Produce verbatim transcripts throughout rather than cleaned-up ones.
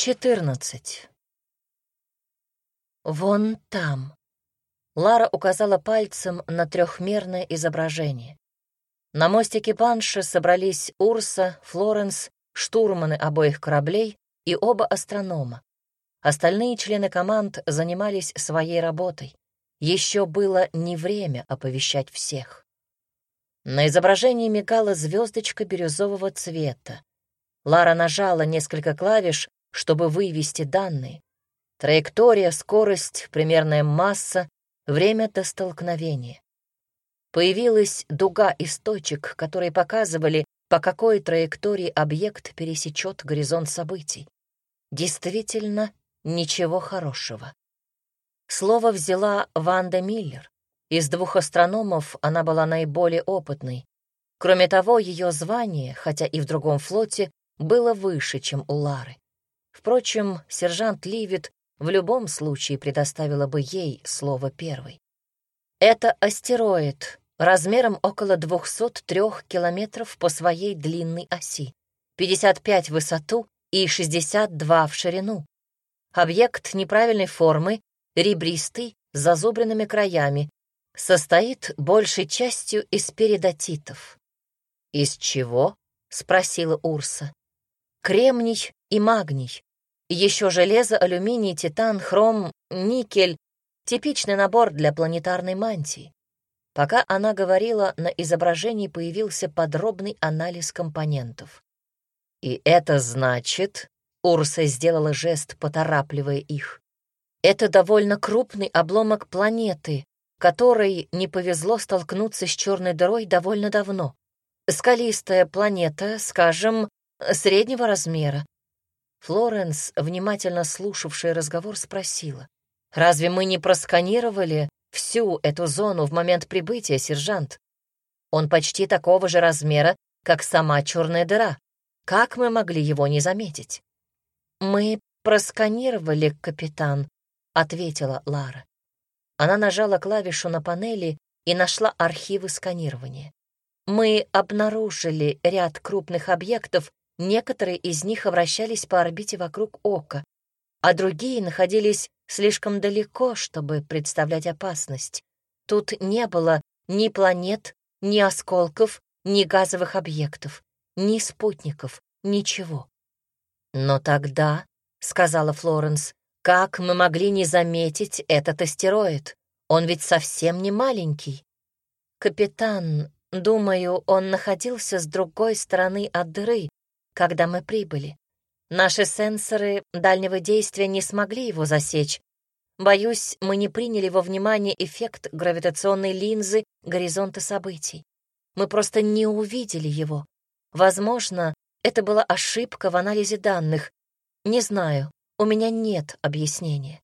четырнадцать. Вон там. Лара указала пальцем на трехмерное изображение. На мостике Банши собрались Урса, Флоренс, штурманы обоих кораблей и оба астронома. Остальные члены команд занимались своей работой. Еще было не время оповещать всех. На изображении мигала звездочка бирюзового цвета. Лара нажала несколько клавиш, чтобы вывести данные. Траектория, скорость, примерная масса, время до столкновения. Появилась дуга из точек, которые показывали, по какой траектории объект пересечет горизонт событий. Действительно, ничего хорошего. Слово взяла Ванда Миллер. Из двух астрономов она была наиболее опытной. Кроме того, ее звание, хотя и в другом флоте, было выше, чем у Лары. Впрочем, сержант Ливит в любом случае предоставила бы ей слово первой. Это астероид размером около двухсот трёх километров по своей длинной оси, пятьдесят пять в высоту и шестьдесят два в ширину. Объект неправильной формы, ребристый, с зазубренными краями, состоит большей частью из перидотитов. «Из чего?» — спросила Урса. «Кремний и магний. Еще железо, алюминий, титан, хром, никель — типичный набор для планетарной мантии». Пока она говорила, на изображении появился подробный анализ компонентов. «И это значит...» — Урса сделала жест, поторапливая их. «Это довольно крупный обломок планеты, которой не повезло столкнуться с черной дырой довольно давно. Скалистая планета, скажем, среднего размера». Флоренс, внимательно слушавшая разговор, спросила: «Разве мы не просканировали всю эту зону в момент прибытия, сержант? Он почти такого же размера, как сама черная дыра. Как мы могли его не заметить?» «Мы просканировали, капитан», — ответила Лара. Она нажала клавишу на панели и нашла архивы сканирования. «Мы обнаружили ряд крупных объектов, некоторые из них вращались по орбите вокруг Ока, а другие находились слишком далеко, чтобы представлять опасность. Тут не было ни планет, ни осколков, ни газовых объектов, ни спутников, ничего». «Но тогда, — сказала Флоренс, — как мы могли не заметить этот астероид? Он ведь совсем не маленький». «Капитан, думаю, он находился с другой стороны от дыры, когда мы прибыли. Наши сенсоры дальнего действия не смогли его засечь. Боюсь, мы не приняли во внимание эффект гравитационной линзы горизонта событий. Мы просто не увидели его. Возможно, это была ошибка в анализе данных. Не знаю, у меня нет объяснения».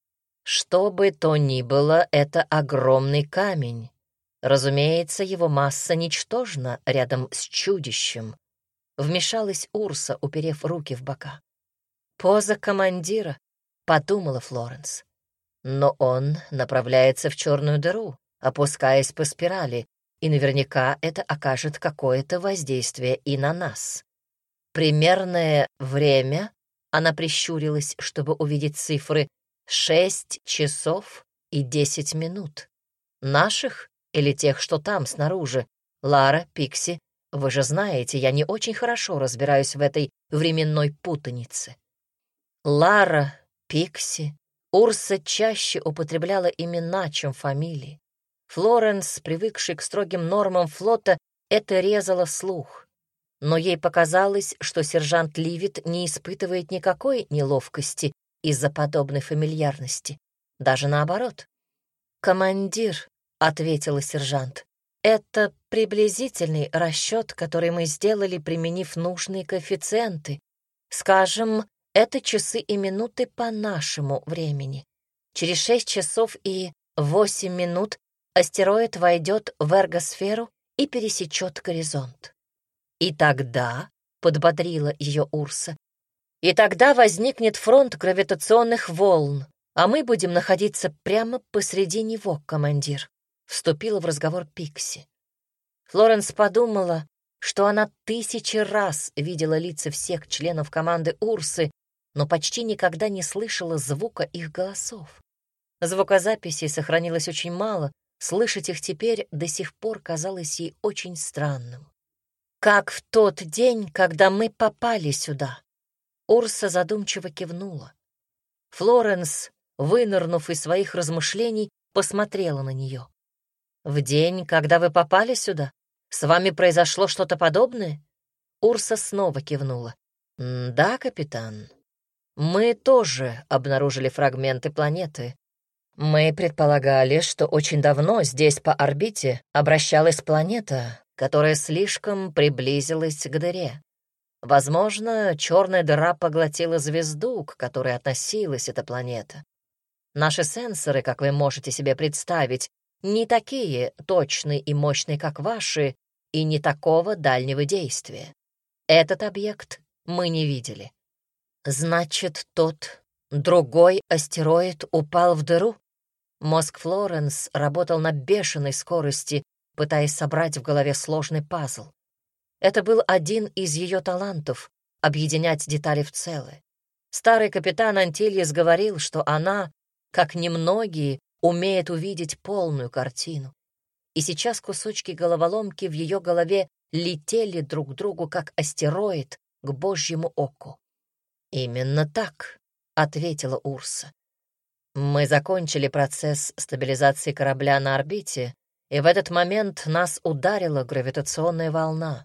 «Что бы то ни было, это огромный камень. Разумеется, его масса ничтожна рядом с чудищем», — вмешалась Урса, уперев руки в бока. «Поза командира», — подумала Флоренс. «Но он направляется в черную дыру, опускаясь по спирали, и наверняка это окажет какое-то воздействие и на нас. Примерное время...» — она прищурилась, чтобы увидеть цифры — шесть часов и десять минут. «Наших или тех, что там, снаружи? Лара, Пикси, вы же знаете, я не очень хорошо разбираюсь в этой временной путанице». Лара, Пикси. Урса чаще употребляла имена, чем фамилии. Флоренс, привыкшей к строгим нормам флота, это резало слух. Но ей показалось, что сержант Ливит не испытывает никакой неловкости из-за подобной фамильярности. Даже наоборот. «Командир», — ответила сержант, — «это приблизительный расчет, который мы сделали, применив нужные коэффициенты. Скажем, это часы и минуты по нашему времени. Через шесть часов и восемь минут астероид войдет в эргосферу и пересечет горизонт». «И тогда», — подбодрила ее Урса, «и тогда возникнет фронт гравитационных волн, а мы будем находиться прямо посреди него, командир», — вступила в разговор Пикси. Флоренс подумала, что она тысячи раз видела лица всех членов команды Урсы, но почти никогда не слышала звука их голосов. Звукозаписей сохранилось очень мало, слышать их теперь до сих пор казалось ей очень странным. «Как в тот день, когда мы попали сюда», — Урса задумчиво кивнула. Флоренс, вынырнув из своих размышлений, посмотрела на нее. «В день, когда вы попали сюда, с вами произошло что-то подобное?» Урса снова кивнула. «Да, капитан. Мы тоже обнаружили фрагменты планеты. Мы предполагали, что очень давно здесь по орбите обращалась планета, которая слишком приблизилась к дыре. Возможно, черная дыра поглотила звезду, к которой относилась эта планета. Наши сенсоры, как вы можете себе представить, не такие точные и мощные, как ваши, и не такого дальнего действия. Этот объект мы не видели. Значит, тот другой астероид упал в дыру? Мозг Флоренс работал на бешеной скорости, пытаясь собрать в голове сложный пазл. Это был один из ее талантов — объединять детали в целое. Старый капитан Антильес говорил, что она, как немногие, умеет увидеть полную картину. И сейчас кусочки головоломки в ее голове летели друг к другу, как астероид к Божьему оку. «Именно так», — ответила Урса. «Мы закончили процесс стабилизации корабля на орбите, и в этот момент нас ударила гравитационная волна.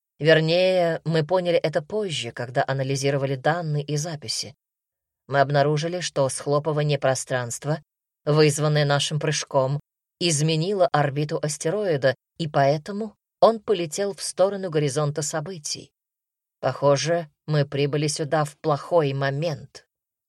Вернее, мы поняли это позже, когда анализировали данные и записи. Мы обнаружили, что схлопывание пространства, вызванное нашим прыжком, изменило орбиту астероида, и поэтому он полетел в сторону горизонта событий. Похоже, мы прибыли сюда в плохой момент.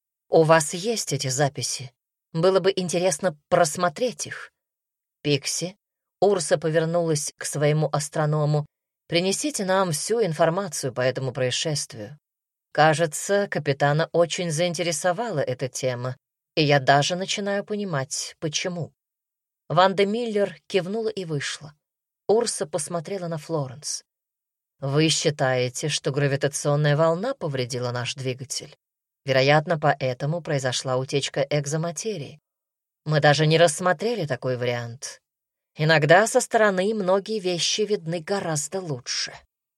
У вас есть эти записи? Было бы интересно просмотреть их. Пикси, Урса повернулась к своему астроному. Принесите нам всю информацию по этому происшествию. Кажется, капитана очень заинтересовала эта тема, и я даже начинаю понимать, почему. Ванда Миллер кивнула и вышла. Урса посмотрела на Флоренс. «Вы считаете, что гравитационная волна повредила наш двигатель? Вероятно, поэтому произошла утечка экзоматерии. Мы даже не рассмотрели такой вариант. Иногда со стороны многие вещи видны гораздо лучше».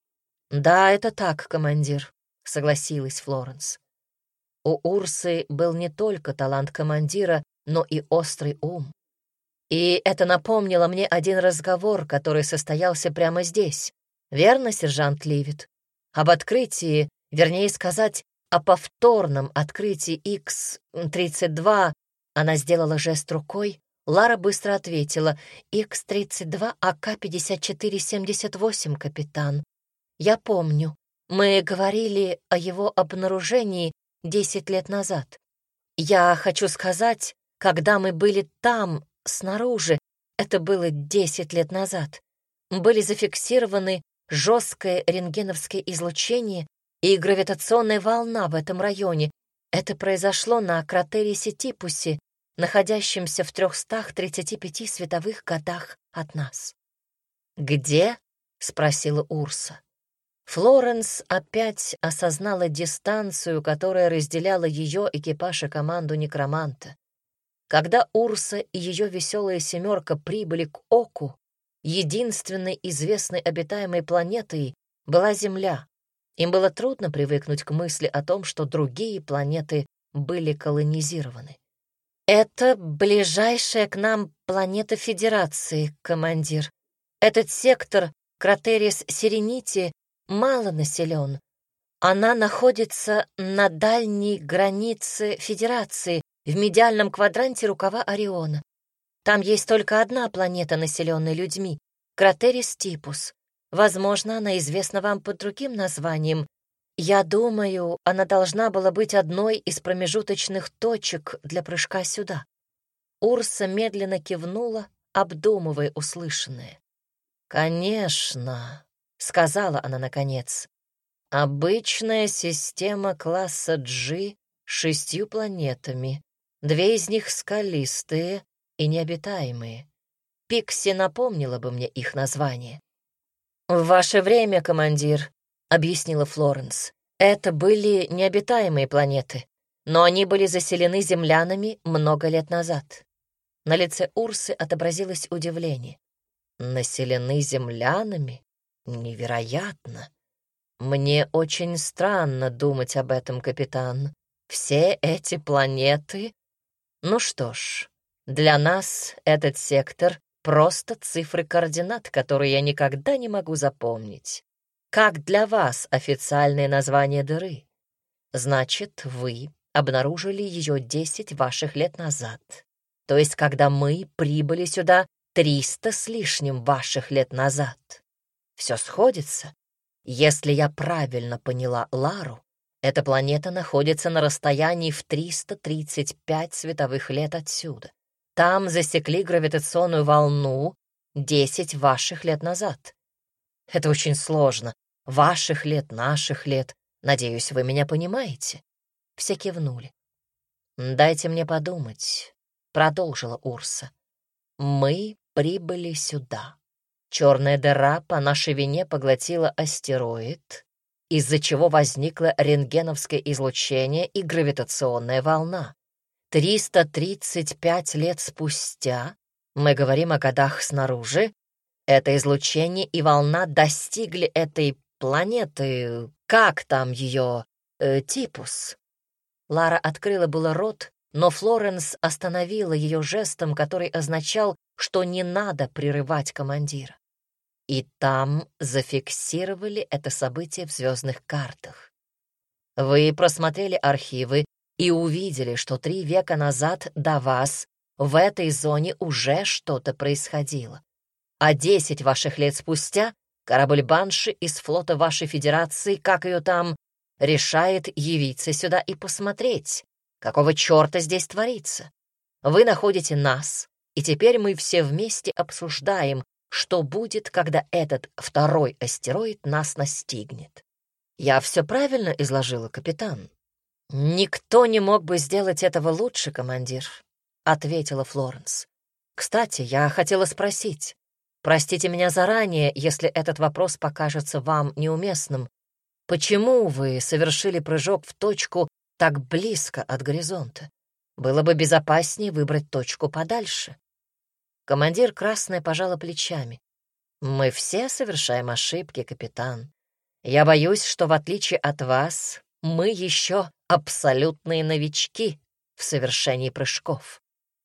«Да, это так, командир», — согласилась Флоренс. У Урсы был не только талант командира, но и острый ум. И это напомнило мне один разговор, который состоялся прямо здесь. Верно, сержант Ливит? Об открытии, вернее сказать, о повторном открытии икс тридцать два. Она сделала жест рукой. Лара быстро ответила: икс тридцать два А К пятьдесят четыре семьдесят восемь, капитан. Я помню, мы говорили о его обнаружении десять лет назад. Я хочу сказать, когда мы были там, снаружи, это было десять лет назад, были зафиксированы жесткое рентгеновское излучение и гравитационная волна в этом районе. Это произошло на кратере Сетипусе, находящемся в трехстах тридцати пяти световых годах от нас. «Где?» — спросила Урса. Флоренс опять осознала дистанцию, которая разделяла ее экипаж и команду некроманта. Когда Урса и ее веселая семерка прибыли к Оку, единственной известной обитаемой планетой была Земля. Им было трудно привыкнуть к мысли о том, что другие планеты были колонизированы. «Это ближайшая к нам планета Федерации, командир. Этот сектор, Кратерис Сиренити, мало населен. Она находится на дальней границе Федерации, в медиальном квадранте рукава Ориона. Там есть только одна планета, населенная людьми — Кратерис Типус. Возможно, она известна вам под другим названием. Я думаю, она должна была быть одной из промежуточных точек для прыжка сюда». Урса медленно кивнула, обдумывая услышанное. «Конечно», — сказала она наконец, — «обычная система класса G с шестью планетами. Две из них скалистые и необитаемые. Пикси напомнила бы мне их название». «В ваше время, командир», — объяснила Флоренс, — Это были необитаемые планеты, но они были заселены землянами много лет назад. На лице Урсы отобразилось удивление. Населены землянами? Невероятно. Мне очень странно думать об этом, капитан. Все эти планеты... Ну что ж, для нас этот сектор — просто цифры координат, которые я никогда не могу запомнить. Как для вас официальное название дыры? Значит, вы обнаружили ее десять ваших лет назад. То есть, когда мы прибыли сюда триста с лишним ваших лет назад. Все сходится? Если я правильно поняла Лару, эта планета находится на расстоянии в триста тридцать пять световых лет отсюда. Там засекли гравитационную волну десять ваших лет назад. Это очень сложно. Ваших лет, наших лет. Надеюсь, вы меня понимаете?» Все кивнули. «Дайте мне подумать», — продолжила Урса. «Мы прибыли сюда. Черная дыра по нашей вине поглотила астероид, из-за чего возникло рентгеновское излучение и гравитационная волна. триста тридцать пять лет спустя, мы говорим о годах снаружи, это излучение и волна достигли этой планеты, как там ее, э, Типус». Лара открыла было рот, но Флоренс остановила ее жестом, который означал, что не надо прерывать командира. И там зафиксировали это событие в звездных картах. Вы просмотрели архивы и увидели, что три века назад до вас в этой зоне уже что-то происходило. А десять ваших лет спустя корабль Банши из флота вашей федерации, как ее там, решает явиться сюда и посмотреть, какого черта здесь творится. Вы находите нас, и теперь мы все вместе обсуждаем, что будет, когда этот второй астероид нас настигнет. Я все правильно изложила, капитан? Никто не мог бы сделать этого лучше, командир, ответила Флоренс. Кстати, я хотела спросить. Простите меня заранее, если этот вопрос покажется вам неуместным. Почему вы совершили прыжок в точку так близко от горизонта? Было бы безопаснее выбрать точку подальше. Командир Красная пожала плечами. Мы все совершаем ошибки, капитан. Я боюсь, что в отличие от вас, мы еще абсолютные новички в совершении прыжков.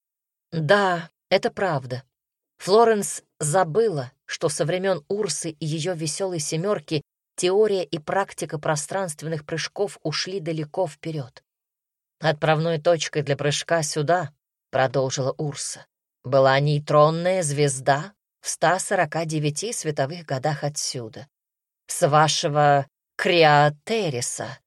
Да, это правда. Флоренс забыла, что со времен Урсы и ее веселой семерки теория и практика пространственных прыжков ушли далеко вперед. Отправной точкой для прыжка сюда, продолжила Урса, была нейтронная звезда в ста сорока девяти световых годах отсюда. С вашего Криотериса.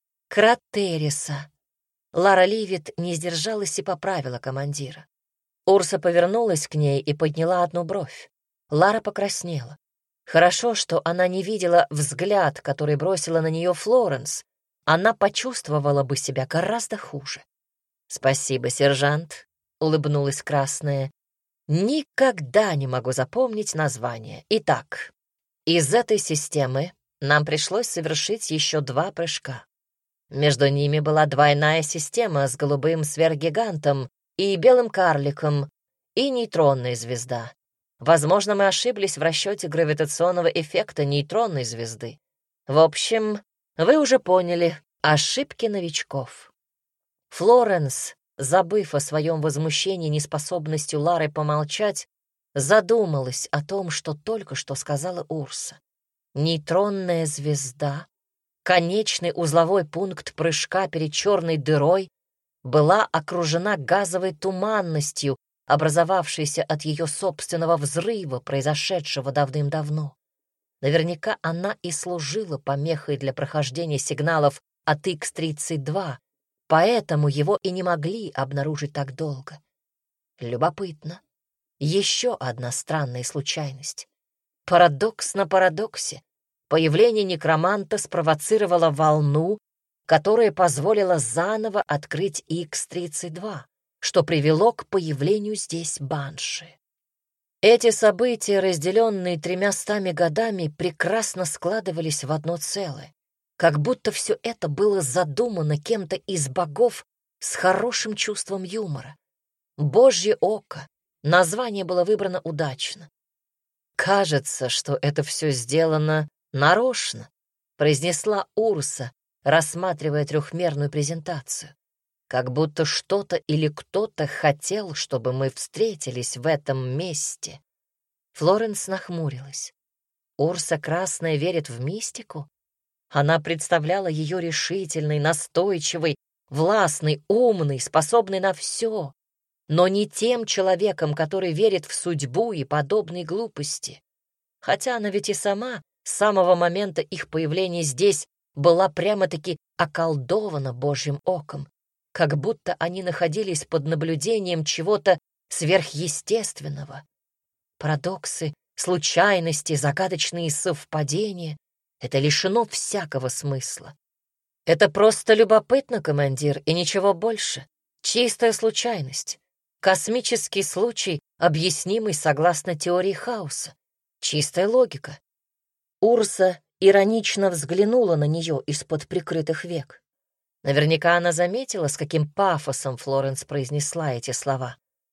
Кратериса. Лара Ливит не сдержалась и поправила командира. Урса повернулась к ней и подняла одну бровь. Лара покраснела. Хорошо, что она не видела взгляд, который бросила на нее Флоренс. Она почувствовала бы себя гораздо хуже. «Спасибо, сержант», — улыбнулась Красная. «Никогда не могу запомнить название. Итак, из этой системы нам пришлось совершить еще два прыжка. Между ними была двойная система с голубым сверхгигантом и белым карликом, и нейтронная звезда. Возможно, мы ошиблись в расчете гравитационного эффекта нейтронной звезды. В общем, вы уже поняли, ошибки новичков». Флоренс, забыв о своем возмущении неспособностью Лары помолчать, задумалась о том, что только что сказала Урса. Нейтронная звезда, конечный узловой пункт прыжка перед черной дырой, была окружена газовой туманностью, образовавшейся от ее собственного взрыва, произошедшего давным-давно. Наверняка она и служила помехой для прохождения сигналов от икс тридцать два, поэтому его и не могли обнаружить так долго. Любопытно. Еще одна странная случайность. Парадокс на парадоксе. Появление некроманта спровоцировало волну, которая позволила заново открыть икс тридцать два, что привело к появлению здесь Банши. Эти события, разделенные тремястами годами, прекрасно складывались в одно целое. как будто все это было задумано кем-то из богов с хорошим чувством юмора. «Божье око». Название было выбрано удачно. «Кажется, что это все сделано нарочно», — произнесла Урса, рассматривая трехмерную презентацию. «Как будто что-то или кто-то хотел, чтобы мы встретились в этом месте». Флоренс нахмурилась. Урса Красная верит в мистику? Она представляла ее решительной, настойчивой, властной, умной, способной на все, но не тем человеком, который верит в судьбу и подобные глупости. Хотя она ведь и сама с самого момента их появления здесь была прямо-таки околдована Божьим оком, как будто они находились под наблюдением чего-то сверхъестественного. Парадоксы, случайности, загадочные совпадения — это лишено всякого смысла. Это просто любопытно, командир, и ничего больше. Чистая случайность. Космический случай, объяснимый согласно теории хаоса. Чистая логика. Урса иронично взглянула на нее из-под прикрытых век. Наверняка она заметила, с каким пафосом Флоренс произнесла эти слова.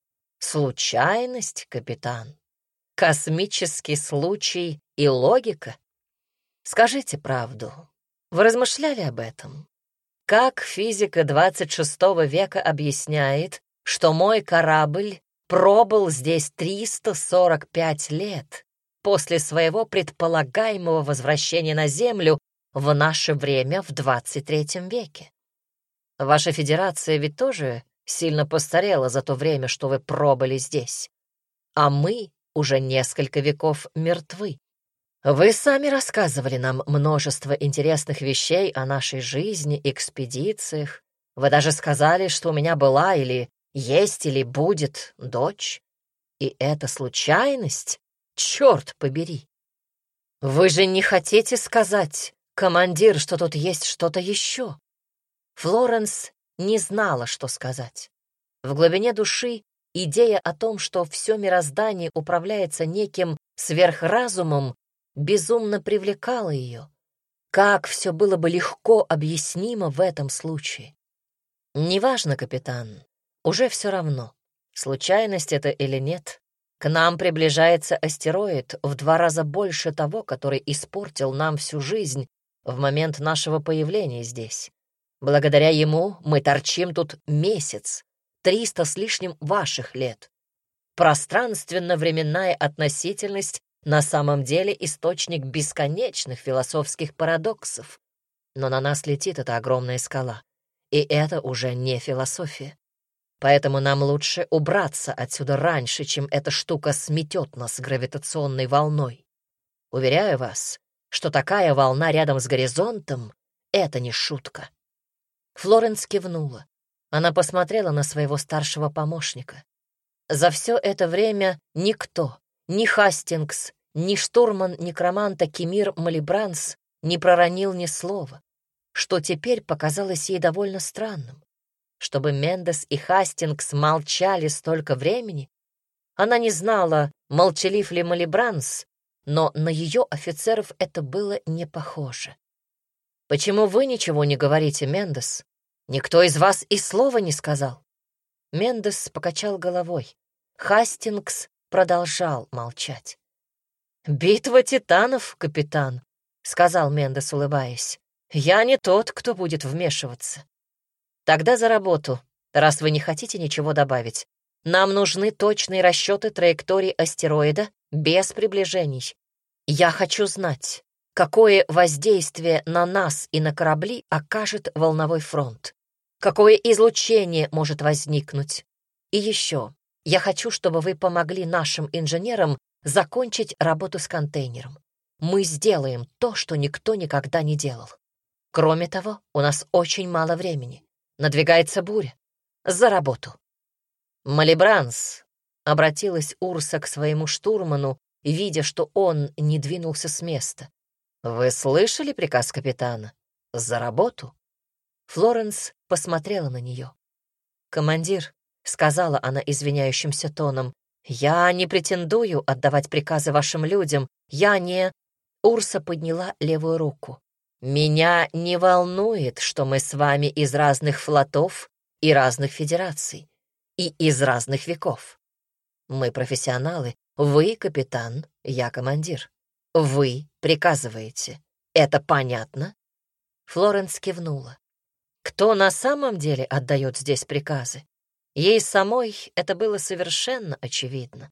«Случайность, капитан? Космический случай и логика? Скажите правду, вы размышляли об этом? Как физика двадцать шестого века объясняет, что мой корабль пробыл здесь триста сорок пять лет после своего предполагаемого возвращения на Землю в наше время в двадцать третьем веке? Ваша федерация ведь тоже сильно постарела за то время, что вы пробыли здесь. А мы уже несколько веков мертвы. Вы сами рассказывали нам множество интересных вещей о нашей жизни, экспедициях. Вы даже сказали, что у меня была или есть или будет дочь. И это случайность? Черт побери! Вы же не хотите сказать, командир, что тут есть что-то еще? Флоренс не знала, что сказать. В глубине души идея о том, что все мироздание управляется неким сверхразумом, безумно привлекала ее. Как все было бы легко объяснимо в этом случае. Неважно, капитан, уже все равно, случайность это или нет. К нам приближается астероид в два раза больше того, который испортил нам всю жизнь в момент нашего появления здесь. Благодаря ему мы торчим тут месяц, триста с лишним ваших лет. Пространственно-временная относительность на самом деле источник бесконечных философских парадоксов. Но на нас летит эта огромная скала, и это уже не философия. Поэтому нам лучше убраться отсюда раньше, чем эта штука сметет нас гравитационной волной. Уверяю вас, что такая волна рядом с горизонтом — это не шутка. Флоренс кивнула. Она посмотрела на своего старшего помощника. За все это время никто, ни Хастингс, ни штурман некроманта Кемир Малибранс не проронил ни слова, что теперь показалось ей довольно странным. Чтобы Мендес и Хастингс молчали столько времени, она не знала, молчалив ли Малибранс, но на ее офицеров это было не похоже. «Почему вы ничего не говорите, Мендес? Никто из вас и слова не сказал». Мендес покачал головой. Хастингс продолжал молчать. «Битва титанов, капитан», — сказал Мендес, улыбаясь. «Я не тот, кто будет вмешиваться». «Тогда за работу, раз вы не хотите ничего добавить. Нам нужны точные расчеты траектории астероида без приближений. Я хочу знать, какое воздействие на нас и на корабли окажет волновой фронт, какое излучение может возникнуть. И еще, я хочу, чтобы вы помогли нашим инженерам закончить работу с контейнером. Мы сделаем то, что никто никогда не делал. Кроме того, у нас очень мало времени. Надвигается буря. За работу». «Малибранс», — обратилась Урса к своему штурману, видя, что он не двинулся с места. «Вы слышали приказ капитана? За работу?» Флоренс посмотрела на нее. «Командир», — сказала она извиняющимся тоном, «я не претендую отдавать приказы вашим людям. Я не...» Урса подняла левую руку. Меня не волнует, что мы с вами из разных флотов и разных федераций, и из разных веков. Мы профессионалы, вы капитан, я командир. Вы приказываете. Это понятно?» Флоренс кивнула. Кто на самом деле отдает здесь приказы? Ей самой это было совершенно очевидно.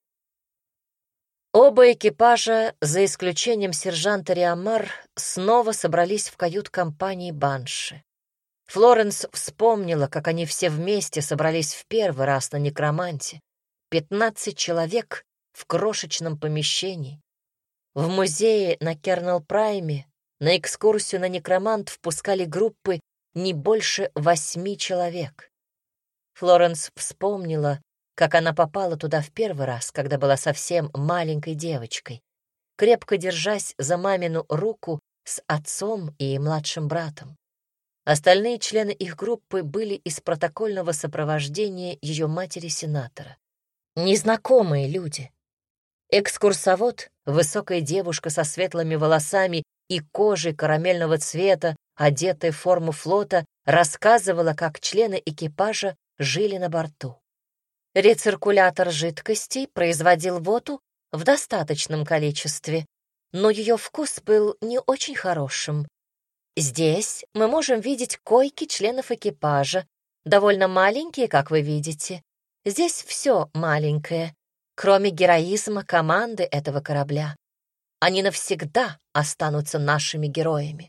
Оба экипажа, за исключением сержанта Риамар, снова собрались в кают-компании Банши. Флоренс вспомнила, как они все вместе собрались в первый раз на Некроманте. Пятнадцать человек в крошечном помещении. В музее на Кернел-Прайме на экскурсию на Некромант впускали группы не больше восьми человек. Флоренс вспомнила, как она попала туда в первый раз, когда была совсем маленькой девочкой, крепко держась за мамину руку с отцом и младшим братом. Остальные члены их группы были из протокольного сопровождения ее матери-сенатора. Незнакомые люди. Экскурсовод, высокая девушка со светлыми волосами и кожей карамельного цвета, одетая в форму флота, рассказывала, как члены экипажа жили на борту. Рециркулятор жидкостей производил воду в достаточном количестве, но ее вкус был не очень хорошим. Здесь мы можем видеть койки членов экипажа, довольно маленькие, как вы видите. Здесь все маленькое, кроме героизма команды этого корабля. Они навсегда останутся нашими героями.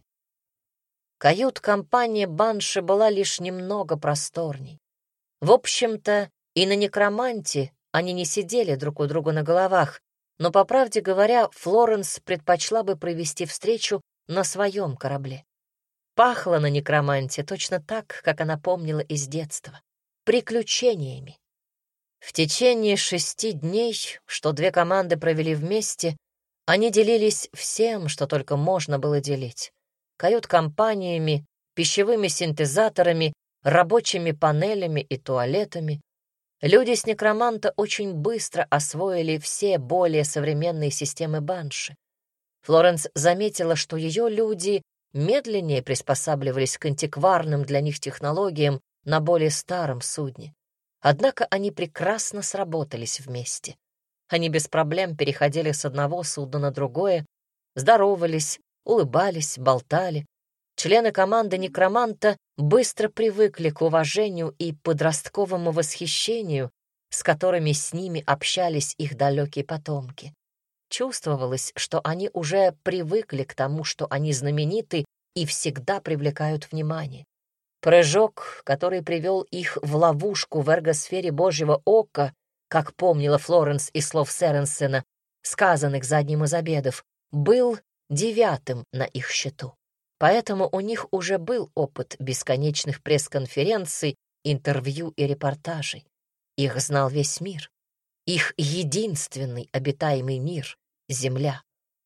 Кают-компания Банши была лишь немного просторней. В общем-то, и на Некроманте они не сидели друг у друга на головах, но, по правде говоря, Флоренс предпочла бы провести встречу на своем корабле. Пахло на Некроманте точно так, как она помнила из детства — приключениями. В течение шести дней, что две команды провели вместе, они делились всем, что только можно было делить. Кают-компаниями, пищевыми синтезаторами, рабочими панелями и туалетами. Люди с Некроманта очень быстро освоили все более современные системы Банши. Флоренс заметила, что ее люди медленнее приспосабливались к антикварным для них технологиям на более старом судне. Однако они прекрасно сработались вместе. Они без проблем переходили с одного судна на другое, здоровались, улыбались, болтали. Члены команды Некроманта быстро привыкли к уважению и подростковому восхищению, с которыми с ними общались их далекие потомки. Чувствовалось, что они уже привыкли к тому, что они знамениты и всегда привлекают внимание. Прыжок, который привел их в ловушку в эргосфере Божьего Ока, как помнила Флоренс из слов Сэренсена, сказанных за одним из обедов, был девятым на их счету. Поэтому у них уже был опыт бесконечных пресс-конференций, интервью и репортажей. Их знал весь мир. Их единственный обитаемый мир — Земля.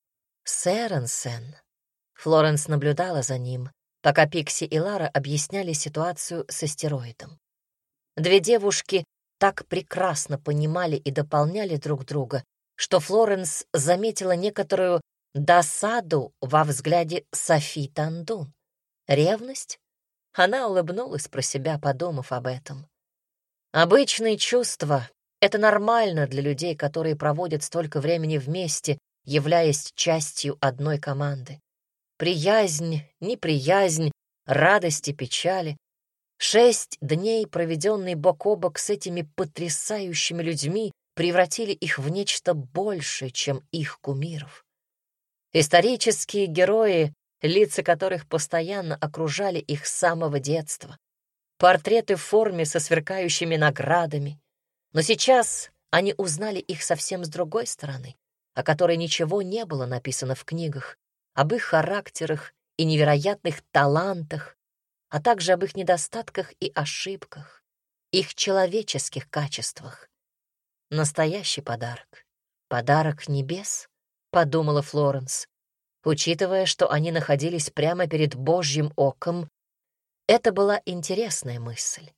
Сэренсен. Флоренс наблюдала за ним, пока Пикси и Лара объясняли ситуацию с астероидом. Две девушки так прекрасно понимали и дополняли друг друга, что Флоренс заметила некоторую досаду во взгляде Софи Тандун. Ревность? Она улыбнулась про себя, подумав об этом. Обычные чувства — это нормально для людей, которые проводят столько времени вместе, являясь частью одной команды. Приязнь, неприязнь, радость и печали. Шесть дней, проведенные бок о бок с этими потрясающими людьми, превратили их в нечто большее, чем их кумиров. Исторические герои, лица которых постоянно окружали их с самого детства. Портреты в форме со сверкающими наградами. Но сейчас они узнали их совсем с другой стороны, о которой ничего не было написано в книгах, об их характерах и невероятных талантах, а также об их недостатках и ошибках, их человеческих качествах. Настоящий подарок. Подарок небес, подумала Флоренс. Учитывая, что они находились прямо перед Божьим оком, это была интересная мысль.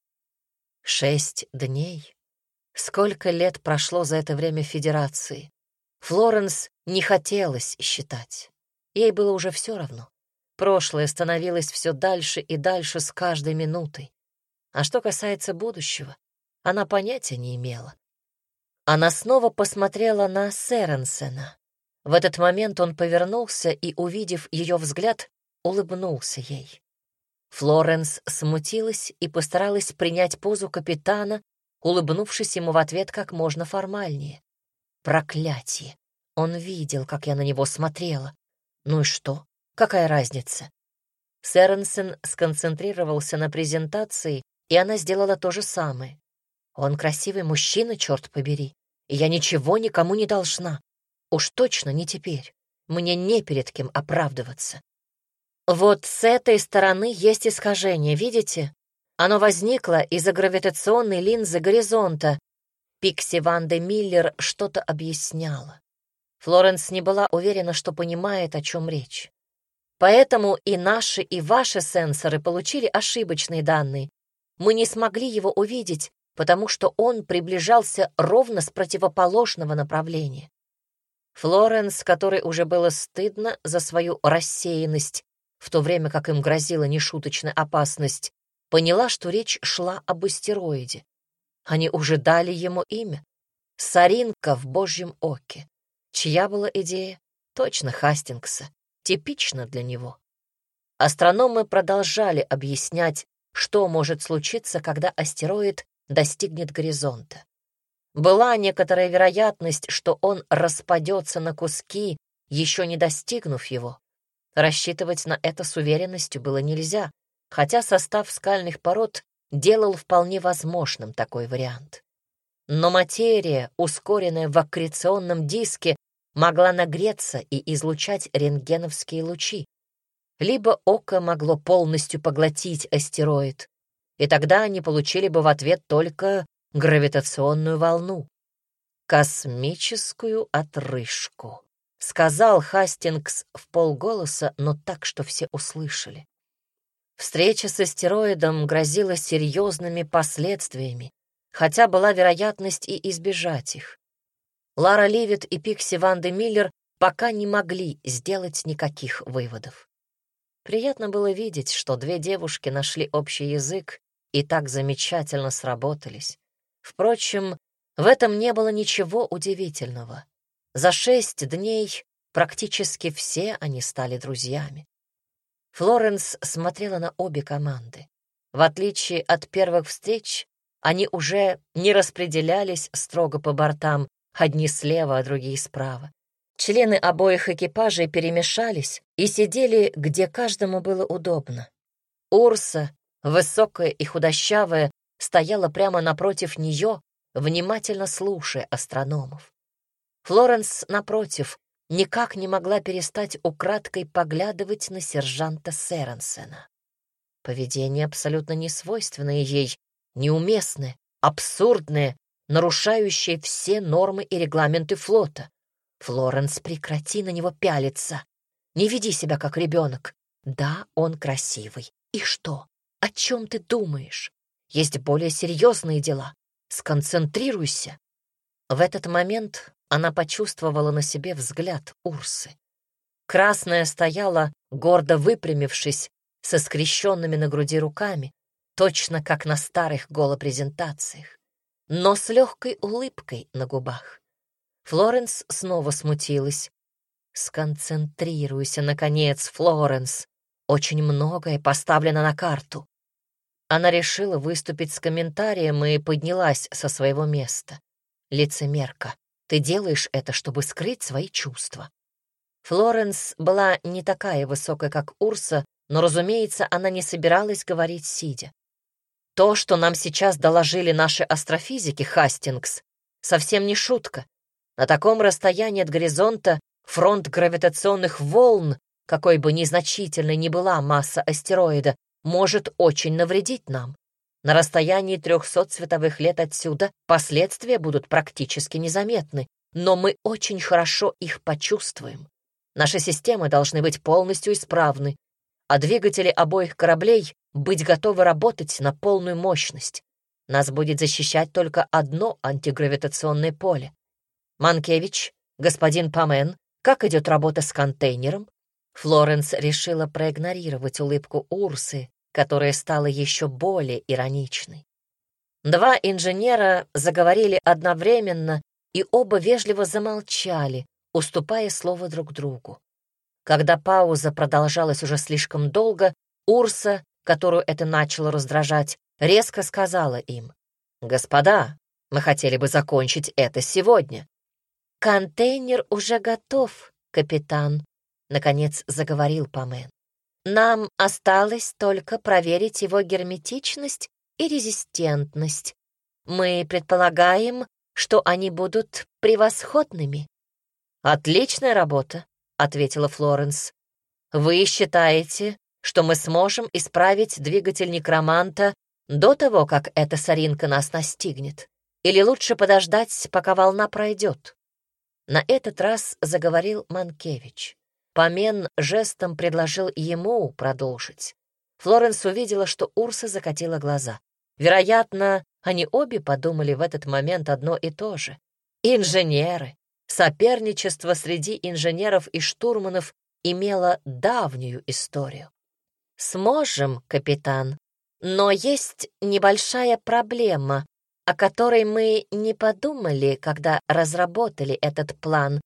Шесть дней. Сколько лет прошло за это время в Федерации? Флоренс не хотелось считать. Ей было уже все равно. прошлое становилось все дальше и дальше с каждой минутой. А что касается будущего, она понятия не имела. Она снова посмотрела на Сэренсена. В этот момент он повернулся и, увидев ее взгляд, улыбнулся ей. Флоренс смутилась и постаралась принять позу капитана, улыбнувшись ему в ответ как можно формальнее. Проклятие! Он видел, как я на него смотрела. Ну и что? Какая разница? Сэренсен сконцентрировался на презентации, и она сделала то же самое. Он красивый мужчина, черт побери, и я ничего никому не должна. Уж точно не теперь. Мне не перед кем оправдываться. Вот с этой стороны есть искажение, видите? Оно возникло из-за гравитационной линзы горизонта. Пикси Ван де Миллер что-то объясняла. Флоренс не была уверена, что понимает, о чем речь. Поэтому и наши, и ваши сенсоры получили ошибочные данные. Мы не смогли его увидеть, потому что он приближался ровно с противоположного направления. Флоренс, которой уже было стыдно за свою рассеянность, в то время как им грозила нешуточная опасность, поняла, что речь шла об астероиде. Они уже дали ему имя. Соринка в Божьем оке. Чья была идея? Точно Хастингса. Типично для него. Астрономы продолжали объяснять, что может случиться, когда астероид достигнет горизонта. Была некоторая вероятность, что он распадется на куски, еще не достигнув его. Рассчитывать на это с уверенностью было нельзя, хотя состав скальных пород делал вполне возможным такой вариант. Но материя, ускоренная в аккреционном диске, могла нагреться и излучать рентгеновские лучи. Либо око могло полностью поглотить астероид, и тогда они получили бы в ответ только гравитационную волну. «Космическую отрыжку», — сказал Хастингс вполголоса, но так, что все услышали. Встреча с астероидом грозила серьезными последствиями, хотя была вероятность и избежать их. Лара Ливет и Пикси Ван де Миллер пока не могли сделать никаких выводов. Приятно было видеть, что две девушки нашли общий язык и так замечательно сработались. Впрочем, в этом не было ничего удивительного. За шесть дней практически все они стали друзьями. Флоренс смотрела на обе команды. В отличие от первых встреч, они уже не распределялись строго по бортам, одни слева, а другие справа. Члены обоих экипажей перемешались и сидели, где каждому было удобно. Урса, высокая и худощавая, стояла прямо напротив нее, внимательно слушая астрономов. Флоренс, напротив, никак не могла перестать украдкой поглядывать на сержанта Сэренсена. Поведение абсолютно несвойственное ей, неуместное, абсурдное, нарушающее все нормы и регламенты флота. Флоренс, прекрати на него пялиться. Не веди себя как ребенок. Да, он красивый. И что? О чем ты думаешь? Есть более серьезные дела. Сконцентрируйся. В этот момент она почувствовала на себе взгляд Урсы. Красная стояла, гордо выпрямившись, со скрещенными на груди руками, точно как на старых голопрезентациях, но с легкой улыбкой на губах. Флоренс снова смутилась. «Сконцентрируйся, наконец, Флоренс. Очень многое поставлено на карту». Она решила выступить с комментарием и поднялась со своего места. «Лицемерка, ты делаешь это, чтобы скрыть свои чувства». Флоренс была не такая высокая, как Урса, но, разумеется, она не собиралась говорить сидя. «То, что нам сейчас доложили наши астрофизики, Хастингс, совсем не шутка. На таком расстоянии от горизонта фронт гравитационных волн, какой бы незначительной ни была масса астероида, может очень навредить нам. На расстоянии трехсот световых лет отсюда последствия будут практически незаметны, но мы очень хорошо их почувствуем. Наши системы должны быть полностью исправны, а двигатели обоих кораблей быть готовы работать на полную мощность. Нас будет защищать только одно антигравитационное поле. Манкевич, господин Памен, как идет работа с контейнером? Флоренс решила проигнорировать улыбку Урсы, которая стала еще более ироничной. Два инженера заговорили одновременно, и оба вежливо замолчали, уступая слово друг другу. Когда пауза продолжалась уже слишком долго, Урса, которую это начало раздражать, резко сказала им: «Господа, мы хотели бы закончить это сегодня». «Контейнер уже готов, капитан», — наконец заговорил Памен. «Нам осталось только проверить его герметичность и резистентность. Мы предполагаем, что они будут превосходными». «Отличная работа», — ответила Флоренс. «Вы считаете, что мы сможем исправить двигатель некроманта до того, как эта соринка нас настигнет? Или лучше подождать, пока волна пройдет?» На этот раз заговорил Манкевич. Памен жестом предложил ему продолжить. Флоренс увидела, что Урса закатила глаза. Вероятно, они обе подумали в этот момент одно и то же. Инженеры. Соперничество среди инженеров и штурманов имело давнюю историю. «Сможем, капитан, но есть небольшая проблема, о которой мы не подумали, когда разработали этот план.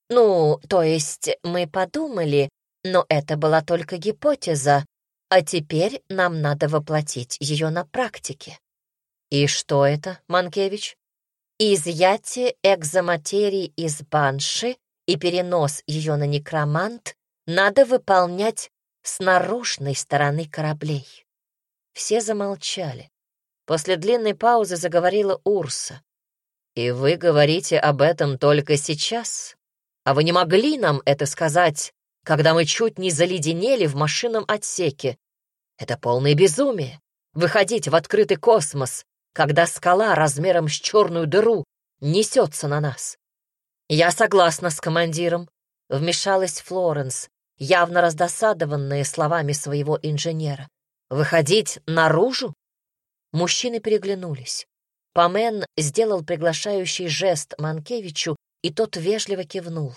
Ну, то есть мы подумали, но это была только гипотеза, а теперь нам надо воплотить ее на практике». «И что это, Манкевич?» «Изъятие экзоматерии из банши и перенос ее на некромант надо выполнять с наружной стороны кораблей». Все замолчали. После длинной паузы заговорила Урса. «И вы говорите об этом только сейчас? А вы не могли нам это сказать, когда мы чуть не заледенели в машинном отсеке? Это полное безумие — выходить в открытый космос, когда скала размером с черную дыру несется на нас». «Я согласна с командиром», — вмешалась Флоренс, явно раздосадованная словами своего инженера. «Выходить наружу?» Мужчины переглянулись. Памен сделал приглашающий жест Манкевичу, и тот вежливо кивнул.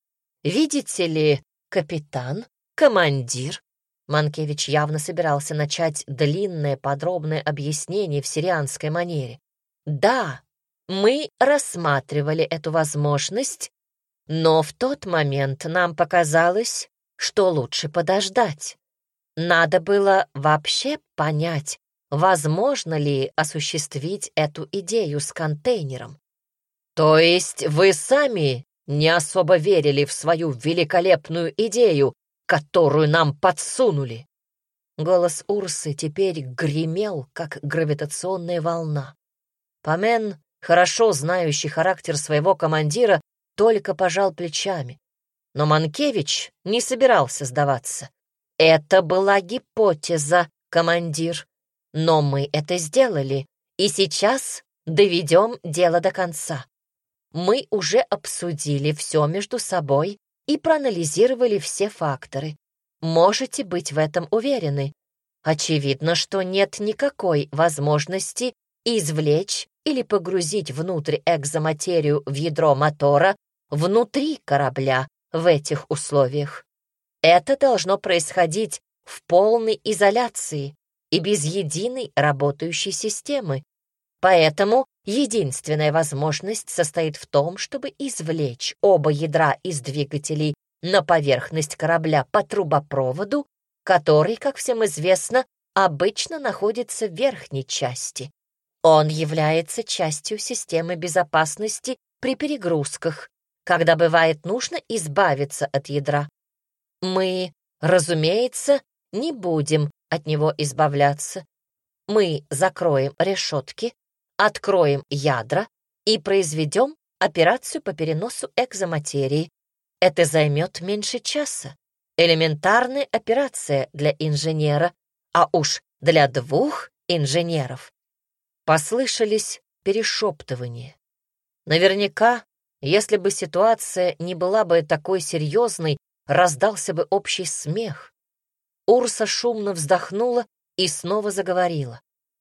«Видите ли, капитан, командир?» Манкевич явно собирался начать длинное подробное объяснение в сирианской манере. «Да, мы рассматривали эту возможность, но в тот момент нам показалось, что лучше подождать. Надо было вообще понять, возможно ли осуществить эту идею с контейнером». «То есть вы сами не особо верили в свою великолепную идею, которую нам подсунули?» Голос Урсы теперь гремел, как гравитационная волна. Памен, хорошо знающий характер своего командира, только пожал плечами. Но Манкевич не собирался сдаваться. «Это была гипотеза, командир, но мы это сделали, и сейчас доведем дело до конца. Мы уже обсудили все между собой и проанализировали все факторы. Можете быть в этом уверены. Очевидно, что нет никакой возможности извлечь или погрузить внутрь экзоматерию в ядро мотора внутри корабля в этих условиях. Это должно происходить в полной изоляции и без единой работающей системы. Поэтому единственная возможность состоит в том, чтобы извлечь оба ядра из двигателей на поверхность корабля по трубопроводу, который, как всем известно, обычно находится в верхней части. Он является частью системы безопасности при перегрузках, когда бывает нужно избавиться от ядра. Мы, разумеется, не будем от него избавляться. Мы закроем решетки, откроем ядра и произведем операцию по переносу экзоматерии. Это займет меньше часа. Элементарная операция для инженера, а уж для двух инженеров. Послышались перешептывания. Наверняка, если бы ситуация не была бы такой серьезной, раздался бы общий смех. Урса шумно вздохнула и снова заговорила.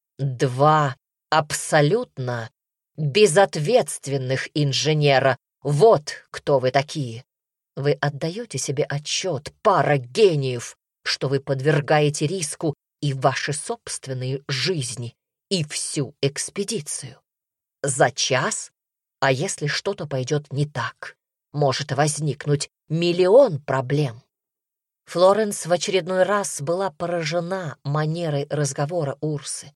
«Два абсолютно безответственных инженера. Вот кто вы такие. Вы отдаете себе отчет, пара гениев, что вы подвергаете риску и ваши собственные жизни, и всю экспедицию? За час? А если что-то пойдет не так, может возникнуть миллион проблем. Флоренс в очередной раз была поражена манерой разговора Урсы.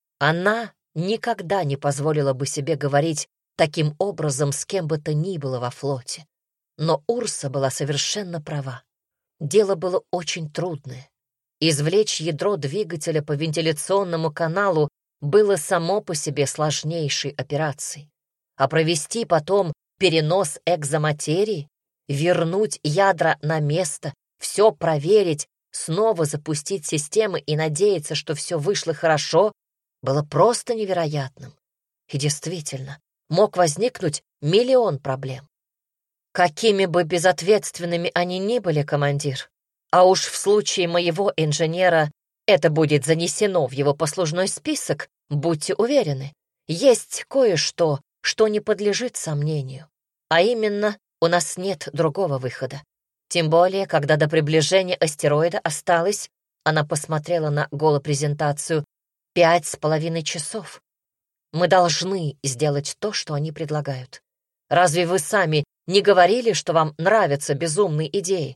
Она никогда не позволила бы себе говорить таким образом с кем бы то ни было во флоте. Но Урса была совершенно права. Дело было очень трудное. Извлечь ядро двигателя по вентиляционному каналу было само по себе сложнейшей операцией. А провести потом перенос экзоматерии, вернуть ядра на место, все проверить, снова запустить системы и надеяться, что все вышло хорошо, было просто невероятным. И действительно, мог возникнуть миллион проблем. Какими бы безответственными они ни были, командир, а уж в случае моего инженера это будет занесено в его послужной список, будьте уверены, есть кое-что, что не подлежит сомнению. А именно, у нас нет другого выхода. Тем более, когда до приближения астероида осталось, она посмотрела на голопрезентацию, пять с половиной часов. Мы должны сделать то, что они предлагают. Разве вы сами не говорили, что вам нравятся безумные идеи?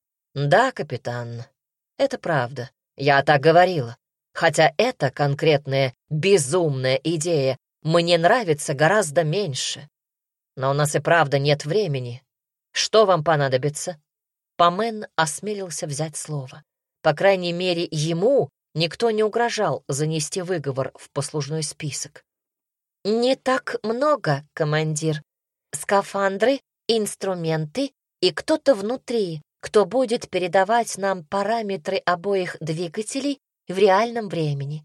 Да, капитан, это правда. Я так говорила. Хотя эта конкретная безумная идея мне нравится гораздо меньше. Но у нас и правда нет времени. Что вам понадобится? Памен осмелился взять слово. По крайней мере, ему никто не угрожал занести выговор в послужной список. «Не так много, командир. Скафандры, инструменты и кто-то внутри, кто будет передавать нам параметры обоих двигателей в реальном времени».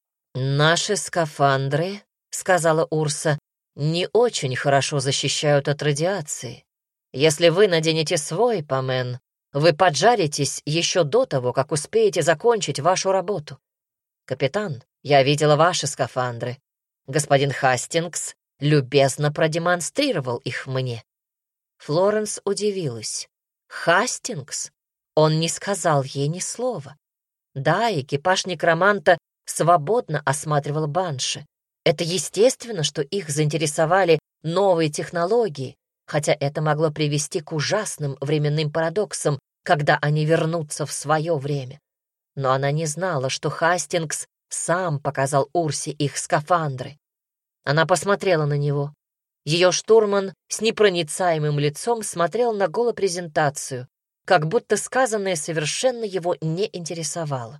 «Наши скафандры, — сказала Урса, — не очень хорошо защищают от радиации. Если вы наденете свой, Памен, вы поджаритесь еще до того, как успеете закончить вашу работу. Капитан, я видела ваши скафандры. Господин Хастингс любезно продемонстрировал их мне». Флоренс удивилась. Хастингс? Он не сказал ей ни слова. Да, экипаж некроманта свободно осматривал банши. Это естественно, что их заинтересовали новые технологии, хотя это могло привести к ужасным временным парадоксам, когда они вернутся в свое время. Но она не знала, что Хастингс сам показал Урсе их скафандры. Она посмотрела на него. Ее штурман с непроницаемым лицом смотрел на голопрезентацию, как будто сказанное совершенно его не интересовало.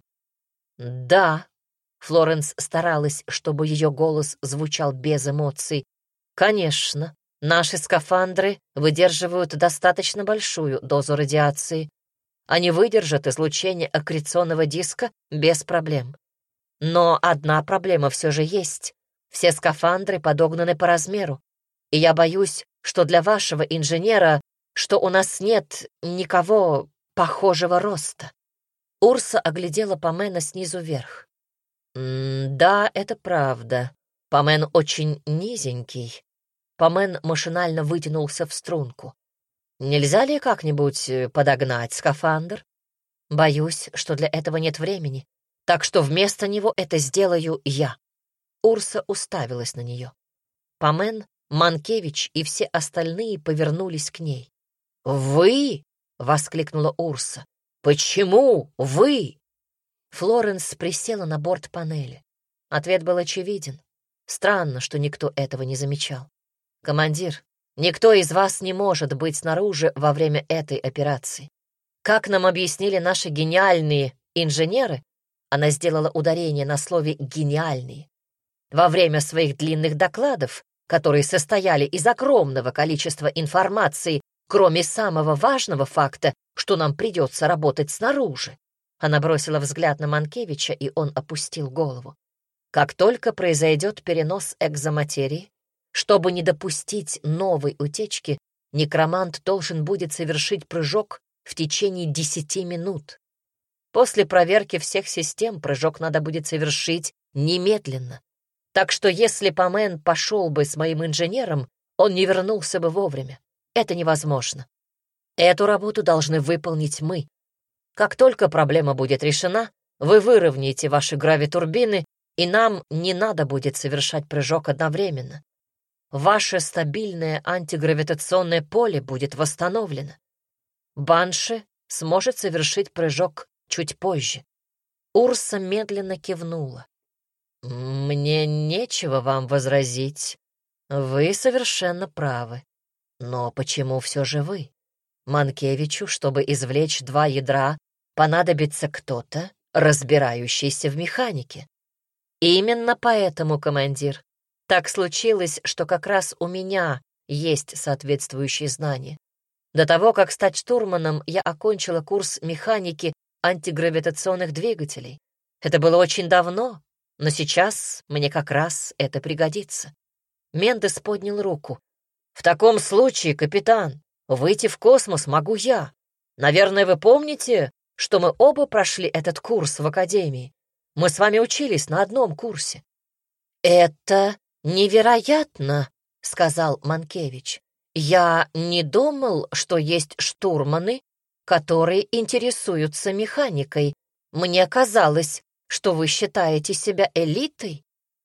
«Да», — Флоренс старалась, чтобы ее голос звучал без эмоций, «конечно, наши скафандры выдерживают достаточно большую дозу радиации. Они выдержат излучение аккреционного диска без проблем. Но одна проблема все же есть. Все скафандры подогнаны по размеру. И я боюсь, что для вашего инженера, что у нас нет никого похожего роста». Урса оглядела Памена снизу вверх. «Да, это правда. Памен очень низенький». Памен машинально вытянулся в струнку. «Нельзя ли как-нибудь подогнать скафандр? Боюсь, что для этого нет времени, так что вместо него это сделаю я». Урса уставилась на нее. Памен, Манкевич и все остальные повернулись к ней. «Вы?» — воскликнула Урса. «Почему вы?» Флоренс присела на борт панели. Ответ был очевиден. Странно, что никто этого не замечал. «Командир, никто из вас не может быть снаружи во время этой операции. Как нам объяснили наши гениальные инженеры, она сделала ударение на слове «гениальные», во время своих длинных докладов, которые состояли из огромного количества информации, кроме самого важного факта, что нам придется работать снаружи. Она бросила взгляд на Манкевича, и он опустил голову. Как только произойдет перенос экзоматерии, чтобы не допустить новой утечки, некромант должен будет совершить прыжок в течение десяти минут. После проверки всех систем прыжок надо будет совершить немедленно. Так что если Памен пошел бы с моим инженером, он не вернулся бы вовремя. Это невозможно. Эту работу должны выполнить мы. Как только проблема будет решена, вы выровняете ваши гравитурбины, и нам не надо будет совершать прыжок одновременно. Ваше стабильное антигравитационное поле будет восстановлено. Банши сможет совершить прыжок чуть позже. Урса медленно кивнула. «Мне нечего вам возразить. Вы совершенно правы. Но почему все же вы? Манкевичу, чтобы извлечь два ядра, понадобится кто-то, разбирающийся в механике. Именно поэтому, командир, так случилось, что как раз у меня есть соответствующие знания. До того, как стать штурманом, я окончила курс механики антигравитационных двигателей. Это было очень давно, но сейчас мне как раз это пригодится. Мендес поднял руку. «В таком случае, капитан, выйти в космос могу я. Наверное, вы помните, что мы оба прошли этот курс в академии. Мы с вами учились на одном курсе». «Это невероятно», — сказал Манкевич. «Я не думал, что есть штурманы, которые интересуются механикой. Мне казалось, что вы считаете себя элитой».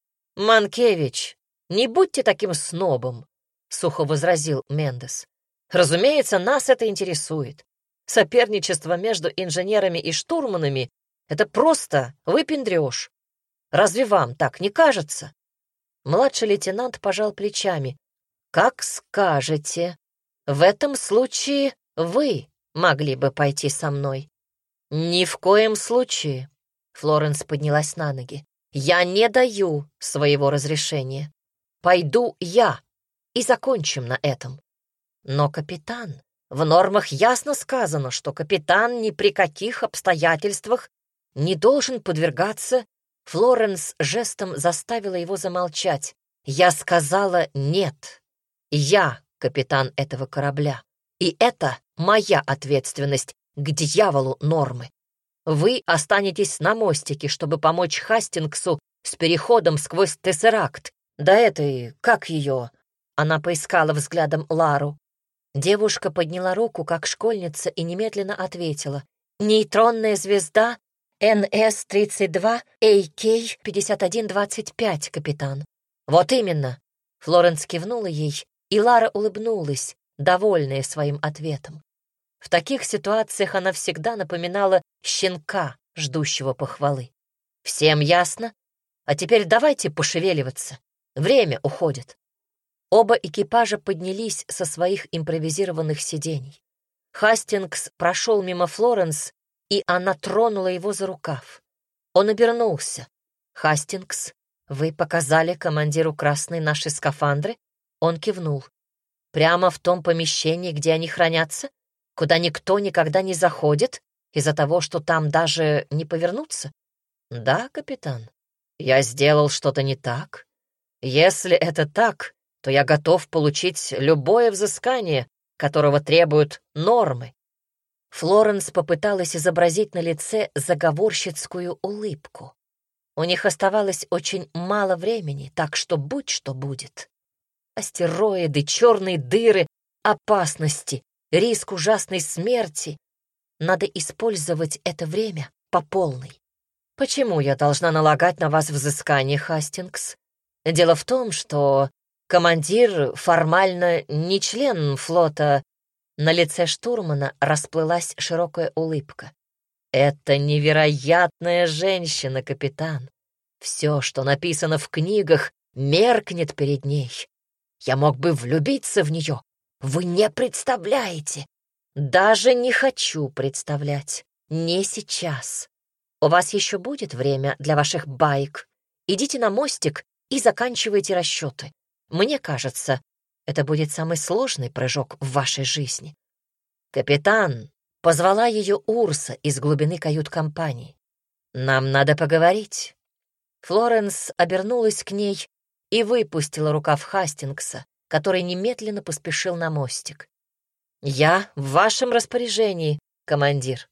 «Манкевич, не будьте таким снобом», — сухо возразил Мендес. «Разумеется, нас это интересует. Соперничество между инженерами и штурманами — это просто выпендрёж. Разве вам так не кажется?» Младший лейтенант пожал плечами. «Как скажете. В этом случае вы могли бы пойти со мной». «Ни в коем случае», — Флоренс поднялась на ноги. «Я не даю своего разрешения. Пойду я, и закончим на этом». «Но, капитан, в нормах ясно сказано, что капитан ни при каких обстоятельствах не должен подвергаться...» Флоренс жестом заставила его замолчать. «Я сказала нет. Я капитан этого корабля, и это моя ответственность, к дьяволу нормы. Вы останетесь на мостике, чтобы помочь Хастингсу с переходом сквозь Тессеракт. Да этой, как ее?» Она поискала взглядом Лару. Девушка подняла руку, как школьница, и немедленно ответила. «Нейтронная звезда эн эс тридцать два эй кей пятьдесят один двадцать пять, капитан». «Вот именно!» Флоренс кивнула ей, и Лара улыбнулась, довольная своим ответом. В таких ситуациях она всегда напоминала щенка, ждущего похвалы. «Всем ясно? А теперь давайте пошевеливаться. Время уходит». Оба экипажа поднялись со своих импровизированных сидений. Хастингс прошел мимо Флоренс, и она тронула его за рукав. Он обернулся. «Хастингс, вы показали командиру Красной наши скафандры?» Он кивнул. «Прямо в том помещении, где они хранятся? Куда никто никогда не заходит, из-за того, что там даже не повернуться?» «Да, капитан. Я сделал что-то не так. Если это так, то я готов получить любое взыскание, которого требуют нормы». Флоренс попыталась изобразить на лице заговорщицкую улыбку. У них оставалось очень мало времени, так что будь что будет. Астероиды, черные дыры, опасности, риск ужасной смерти. Надо использовать это время по полной. Почему я должна налагать на вас взыскание, Хастингс? Дело в том, что командир формально не член флота. На лице штурмана расплылась широкая улыбка. «Это невероятная женщина, капитан. Все, что написано в книгах, меркнет перед ней. Я мог бы влюбиться в нее. Вы не представляете. Даже не хочу представлять. Не сейчас. У вас еще будет время для ваших баек. Идите на мостик и заканчивайте расчеты. Мне кажется, это будет самый сложный прыжок в вашей жизни». «Капитан», — позвала ее Урса из глубины кают-компании. «Нам надо поговорить». Флоренс обернулась к ней и выпустила рукав Хастингса, который немедленно поспешил на мостик. «Я в вашем распоряжении, командир».